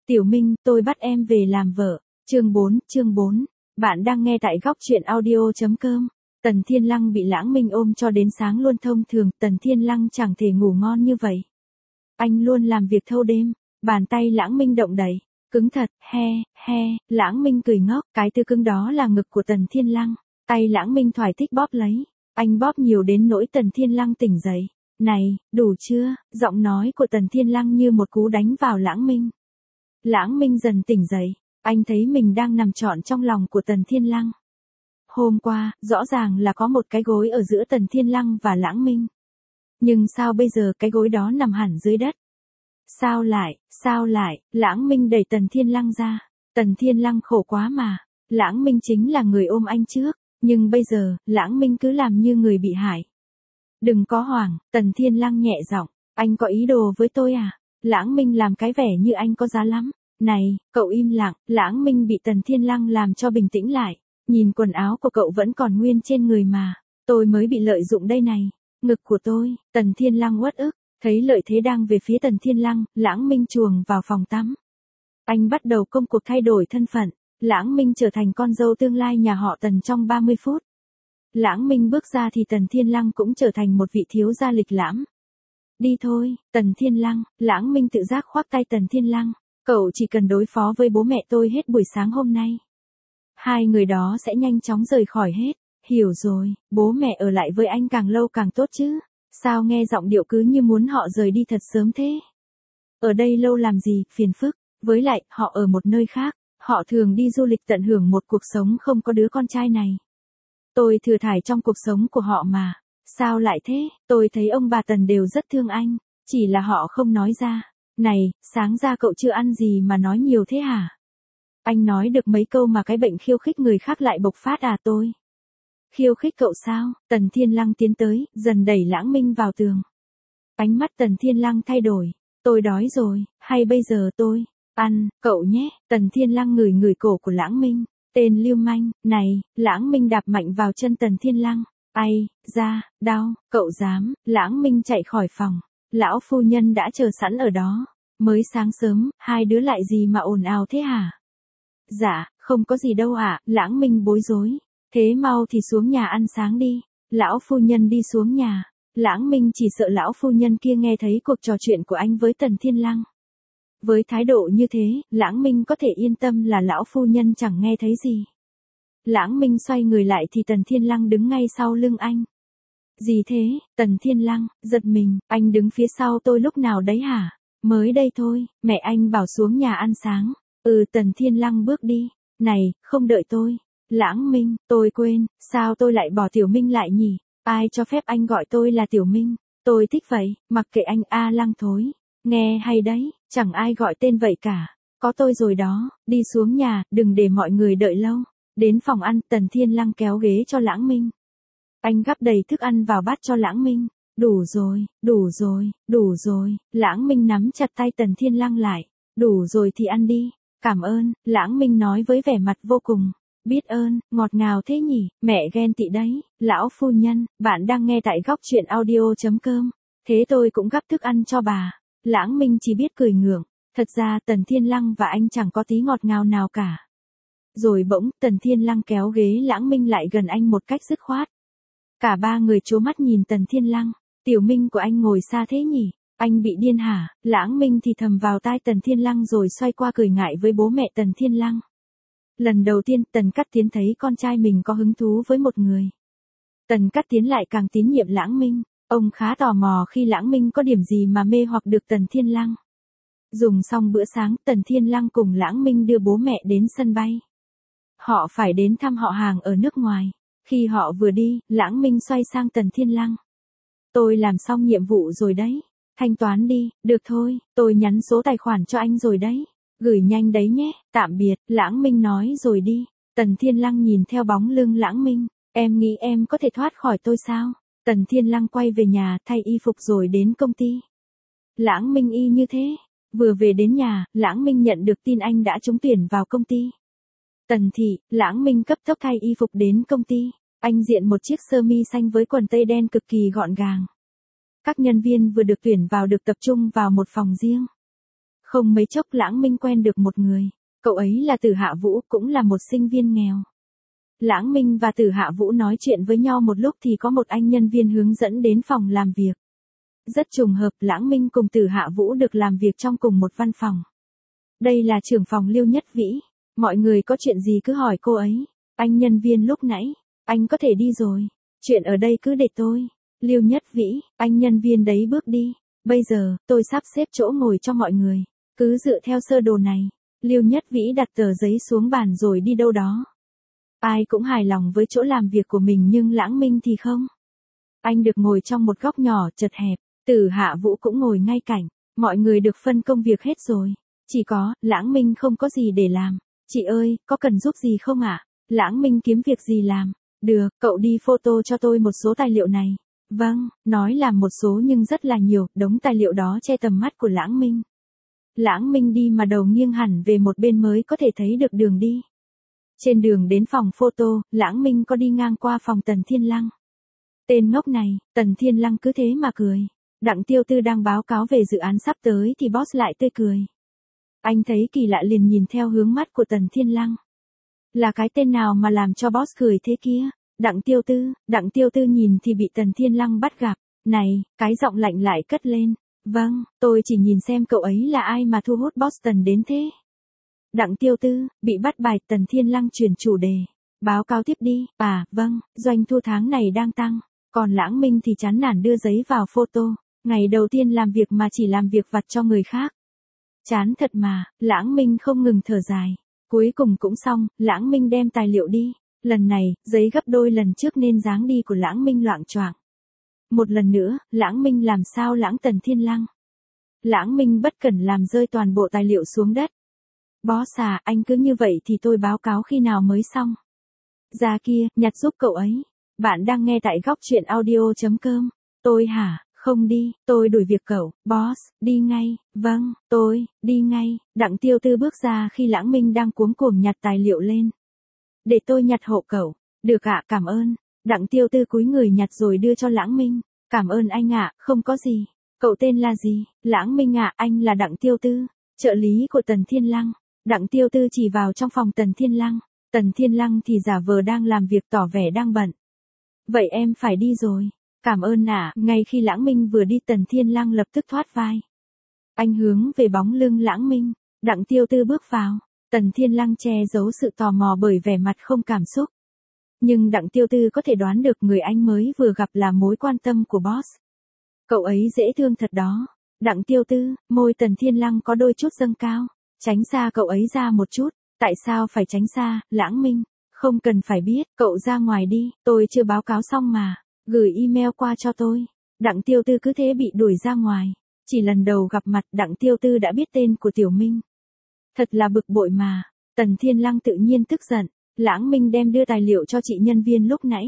Tiểu Minh, tôi bắt em về làm vợ. Chương 4. Bạn đang nghe tại góc truyện audio.com. Tần Thiên Lăng bị Lãng Minh ôm cho đến sáng luôn. Thông thường, Tần Thiên Lăng chẳng thể ngủ ngon như vậy. Anh luôn làm việc thâu đêm. Bàn tay Lãng Minh động đậy. Cứng thật, he, Lãng Minh cười ngốc. Cái thứ cứng đó là ngực của Tần Thiên Lăng. Tay Lãng Minh thoải thích bóp lấy. Anh bóp nhiều đến nỗi Tần Thiên Lăng tỉnh dậy. Này, đủ chưa? Giọng nói của Tần Thiên Lăng như một cú đánh vào Lãng Minh. Lãng Minh dần tỉnh dậy. Anh thấy mình đang nằm trọn trong lòng của Tần Thiên Lăng. Hôm qua, rõ ràng là có một cái gối ở giữa Tần Thiên Lăng và Lãng Minh. Nhưng sao bây giờ cái gối đó nằm hẳn dưới đất? Sao lại, Lãng Minh đẩy Tần Thiên Lăng ra. Tần Thiên Lăng khổ quá mà. Lãng Minh chính là người ôm anh trước. Nhưng bây giờ, Lãng Minh cứ làm như người bị hại. Đừng có hoảng, Tần Thiên Lăng nhẹ giọng. Anh có ý đồ với tôi à? Lãng Minh làm cái vẻ như anh có giá lắm. Này, cậu im lặng. Lãng Minh bị Tần Thiên Lăng làm cho bình tĩnh lại. Nhìn quần áo của cậu vẫn còn nguyên trên người mà. Tôi mới bị lợi dụng đây này. Ngực của tôi. Tần Thiên Lăng uất ức. Thấy lợi thế đang về phía Tần Thiên Lăng, Lãng Minh chuồng vào phòng tắm. Anh bắt đầu công cuộc thay đổi thân phận. Lãng Minh trở thành con dâu tương lai nhà họ Tần trong 30 phút. Lãng Minh bước ra thì Tần Thiên Lăng cũng trở thành một vị thiếu gia lịch lãm. Đi thôi, Tần Thiên Lăng. Lãng Minh tự giác khoác tay Tần Thiên Lăng. Cậu chỉ cần đối phó với bố mẹ tôi hết buổi sáng hôm nay. Hai người đó sẽ nhanh chóng rời khỏi hết. Hiểu rồi, bố mẹ ở lại với anh càng lâu càng tốt chứ. Sao nghe giọng điệu cứ như muốn họ rời đi thật sớm thế? Ở đây lâu làm gì, phiền phức. Với lại, họ ở một nơi khác. Họ thường đi du lịch tận hưởng một cuộc sống không có đứa con trai này. Tôi thừa thải trong cuộc sống của họ mà. Sao lại thế? Tôi thấy ông bà Tần đều rất thương anh. Chỉ là họ không nói ra. Này, sáng ra cậu chưa ăn gì mà nói nhiều thế hả? Anh nói được mấy câu mà cái bệnh khiêu khích người khác lại bộc phát à? Tôi khiêu khích cậu sao? Tần Thiên Lăng tiến tới, dần đẩy Lãng Minh vào tường. Ánh mắt Tần Thiên Lăng thay đổi. Tôi đói rồi, hay bây giờ tôi ăn, cậu nhé. Tần Thiên Lăng ngửi ngửi cổ của Lãng Minh. Tên lưu manh, này, Lãng Minh đạp mạnh vào chân Tần Thiên Lăng. Ai, da, đau, cậu dám. Lãng Minh chạy khỏi phòng. Lão phu nhân đã chờ sẵn ở đó. Mới sáng sớm, hai đứa lại gì mà ồn ào thế hả? Dạ, không có gì đâu ạ. Lãng Minh bối rối. Thế mau thì xuống nhà ăn sáng đi. Lão phu nhân đi xuống nhà. Lãng Minh chỉ sợ lão phu nhân kia nghe thấy cuộc trò chuyện của anh với Tần Thiên Lăng. Với thái độ như thế, Lãng Minh có thể yên tâm là lão phu nhân chẳng nghe thấy gì. Lãng Minh xoay người lại thì Tần Thiên Lăng đứng ngay sau lưng anh. Gì thế? Tần Thiên Lăng giật mình. Anh đứng phía sau tôi lúc nào đấy hả? Mới đây thôi, mẹ anh bảo xuống nhà ăn sáng. Tần Thiên Lăng bước đi. Này, không đợi tôi. Lãng Minh, tôi quên, sao tôi lại bỏ Tiểu Minh lại nhỉ? Ai cho phép anh gọi tôi là Tiểu Minh? Tôi thích vậy, mặc kệ anh Lăng thối. Nghe hay đấy, chẳng ai gọi tên vậy cả. Có tôi rồi đó, đi xuống nhà, đừng để mọi người đợi lâu. Đến phòng ăn, Tần Thiên Lăng kéo ghế cho Lãng Minh. Anh gắp đầy thức ăn vào bát cho Lãng Minh. Đủ rồi. Lãng Minh nắm chặt tay Tần Thiên Lăng lại. Đủ rồi thì ăn đi. Cảm ơn, Lãng Minh nói với vẻ mặt vô cùng biết ơn, ngọt ngào thế nhỉ, mẹ ghen tị đấy. Lão phu nhân, bạn đang nghe tại góc truyện audio.com. Thế tôi cũng gắp thức ăn cho bà. Lãng Minh chỉ biết cười ngượng. Thật ra Tần Thiên Lăng và anh chẳng có tí ngọt ngào nào cả. Rồi bỗng, Tần Thiên Lăng kéo ghế Lãng Minh lại gần anh một cách dứt khoát. Cả ba người trố mắt nhìn Tần Thiên Lăng. Tiểu Minh của anh ngồi xa thế nhỉ? Anh bị điên hả? Lãng Minh thì thầm vào tai Tần Thiên Lăng rồi xoay qua cười ngại với bố mẹ Tần Thiên Lăng. Lần đầu tiên Tần Cát Tiến thấy con trai mình có hứng thú với một người. Tần Cát Tiến lại càng tín nhiệm Lãng Minh. Ông khá tò mò khi Lãng Minh có điểm gì mà mê hoặc được Tần Thiên Lăng. Dùng xong bữa sáng, Tần Thiên Lăng cùng Lãng Minh đưa bố mẹ đến sân bay. Họ phải đến thăm họ hàng ở nước ngoài. Khi họ vừa đi, Lãng Minh xoay sang Tần Thiên Lăng. Tôi làm xong nhiệm vụ rồi đấy. Thanh toán đi, được thôi, tôi nhắn số tài khoản cho anh rồi đấy. Gửi nhanh đấy nhé, tạm biệt, Lãng Minh nói rồi đi. Tần Thiên Lăng nhìn theo bóng lưng Lãng Minh. Em nghĩ em có thể thoát khỏi tôi sao? Tần Thiên Lăng quay về nhà thay y phục rồi đến công ty. Lãng Minh y như thế. Vừa về đến nhà, Lãng Minh nhận được tin anh đã trúng tuyển vào công ty. Tần thị, Lãng Minh cấp tốc thay y phục đến công ty. Anh diện một chiếc sơ mi xanh với quần tây đen cực kỳ gọn gàng. Các nhân viên vừa được tuyển vào được tập trung vào một phòng riêng. Không mấy chốc Lãng Minh quen được một người. Cậu ấy là Từ Hạ Vũ, cũng là một sinh viên nghèo. Lãng Minh và Từ Hạ Vũ nói chuyện với nhau một lúc thì có một anh nhân viên hướng dẫn đến phòng làm việc. Rất trùng hợp, Lãng Minh cùng Từ Hạ Vũ được làm việc trong cùng một văn phòng. Đây là trưởng phòng Liêu Nhất Vĩ. Mọi người có chuyện gì cứ hỏi cô ấy. Anh nhân viên lúc nãy, anh có thể đi rồi. Chuyện ở đây cứ để tôi. Liêu Nhất Vĩ, anh nhân viên đấy bước đi. Bây giờ, tôi sắp xếp chỗ ngồi cho mọi người. Cứ dựa theo sơ đồ này. Liêu Nhất Vĩ đặt tờ giấy xuống bàn rồi đi đâu đó. Ai cũng hài lòng với chỗ làm việc của mình nhưng Lãng Minh thì không. Anh được ngồi trong một góc nhỏ chật hẹp. Từ Hạ Vũ cũng ngồi ngay cạnh. Mọi người được phân công việc hết rồi. Chỉ có, Lãng Minh không có gì để làm. Chị ơi, có cần giúp gì không ạ? Lãng Minh kiếm việc gì làm? Được, cậu đi photo cho tôi một số tài liệu này. Vâng, nói là một số nhưng rất là nhiều, đống tài liệu đó che tầm mắt của Lãng Minh. Lãng Minh đi mà đầu nghiêng hẳn về một bên mới có thể thấy được đường đi. Trên đường đến phòng photo, Lãng Minh có đi ngang qua phòng Tần Thiên Lăng. Tên ngốc này, Tần Thiên Lăng cứ thế mà cười. Đặng Tiêu Tư đang báo cáo về dự án sắp tới thì boss lại tươi cười. Anh thấy kỳ lạ liền nhìn theo hướng mắt của Tần Thiên Lăng. Là cái tên nào mà làm cho boss cười thế kia? Đặng Tiêu Tư nhìn thì bị Tần Thiên Lăng bắt gặp. Này, cái giọng lạnh lại cất lên. Vâng, tôi chỉ nhìn xem cậu ấy là ai mà thu hút boss Tần đến thế. Đặng Tiêu Tư, bị bắt bài. Tần Thiên Lăng chuyển chủ đề. Báo cáo tiếp đi. À, vâng, doanh thu tháng này đang tăng. Còn Lãng Minh thì chán nản đưa giấy vào photo. Ngày đầu tiên làm việc mà chỉ làm việc vặt cho người khác. Chán thật mà, Lãng Minh không ngừng thở dài. Cuối cùng cũng xong, Lãng Minh đem tài liệu đi. Lần này, giấy gấp đôi lần trước nên dáng đi của Lãng Minh loạng choạng. Một lần nữa, Lãng Minh làm sao lãng Tần Thiên Lăng. Lãng Minh bất cẩn làm rơi toàn bộ tài liệu xuống đất. Boss à, anh cứ như vậy thì tôi báo cáo khi nào mới xong. Ra kia, nhặt giúp cậu ấy. Bạn đang nghe tại góc truyện audio.com. Tôi hả? Không đi, tôi đuổi việc cậu. Boss, đi ngay. Vâng, tôi, đi ngay. Đặng Tiêu Tư bước ra khi Lãng Minh đang cuống cuồng nhặt tài liệu lên. Để tôi nhặt hộ cậu. Được ạ, cảm ơn. Đặng Tiêu Tư cúi người nhặt rồi đưa cho Lãng Minh. Cảm ơn anh ạ, không có gì. Cậu tên là gì? Lãng Minh ạ, anh là Đặng Tiêu Tư, trợ lý của Tần Thiên Lăng. Đặng Tiêu Tư chỉ vào trong phòng Tần Thiên Lăng. Tần Thiên Lăng thì giả vờ đang làm việc tỏ vẻ đang bận. Vậy em phải đi rồi. Cảm ơn ạ. Ngay khi Lãng Minh vừa đi Tần Thiên Lăng lập tức thoát vai. Anh hướng về bóng lưng Lãng Minh. Đặng Tiêu Tư bước vào. Tần Thiên Lăng che giấu sự tò mò bởi vẻ mặt không cảm xúc. Nhưng Đặng Tiêu Tư có thể đoán được người anh mới vừa gặp là mối quan tâm của boss. Cậu ấy dễ thương thật đó. Đặng Tiêu Tư, môi Tần Thiên Lăng có đôi chút dâng cao. Tránh xa cậu ấy ra một chút. Tại sao phải tránh xa, Lãng Minh? Không cần phải biết, cậu ra ngoài đi, tôi chưa báo cáo xong mà. Gửi email qua cho tôi. Đặng Tiêu Tư cứ thế bị đuổi ra ngoài. Chỉ lần đầu gặp mặt Đặng Tiêu Tư đã biết tên của Tiểu Minh. Thật là bực bội mà. Tần Thiên Lăng tự nhiên tức giận. Lãng Minh đem đưa tài liệu cho chị nhân viên lúc nãy.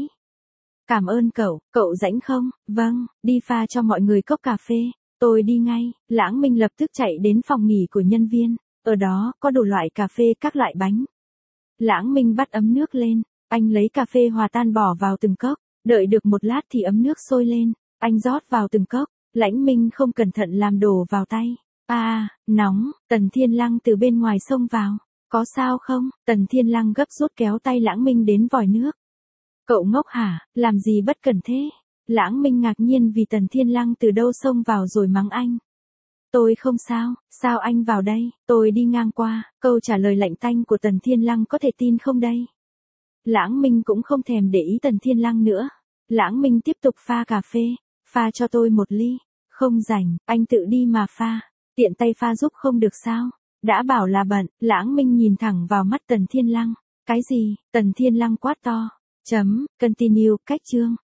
Cảm ơn cậu rảnh không? Vâng, đi pha cho mọi người cốc cà phê. Tôi đi ngay. Lãng Minh lập tức chạy đến phòng nghỉ của nhân viên. Ở đó, có đủ loại cà phê các loại bánh. Lãng Minh bắt ấm nước lên. Anh lấy cà phê hòa tan bỏ vào từng cốc. Đợi được một lát thì ấm nước sôi lên. Anh rót vào từng cốc. Lãnh Minh không cẩn thận làm đổ vào tay. À, nóng. Tần Thiên Lăng từ bên ngoài xông vào. Có sao không? Tần Thiên Lăng gấp rút kéo tay Lãng Minh đến vòi nước. Cậu ngốc hả? Làm gì bất cẩn thế? Lãng Minh ngạc nhiên vì Tần Thiên Lăng từ đâu xông vào rồi mắng anh. Tôi không sao, sao anh vào đây? Tôi đi ngang qua. Câu trả lời lạnh tanh của Tần Thiên Lăng có thể tin không đây? Lãng Minh cũng không thèm để ý Tần Thiên Lăng nữa. Lãng Minh tiếp tục pha cà phê. Pha cho tôi một ly. Không rảnh, anh tự đi mà pha. Tiện tay pha giúp không được sao? Đã bảo là bận. Lãng Minh nhìn thẳng vào mắt Tần Thiên Lăng. Cái gì? Tần Thiên Lăng quát to. Continue, cách chương.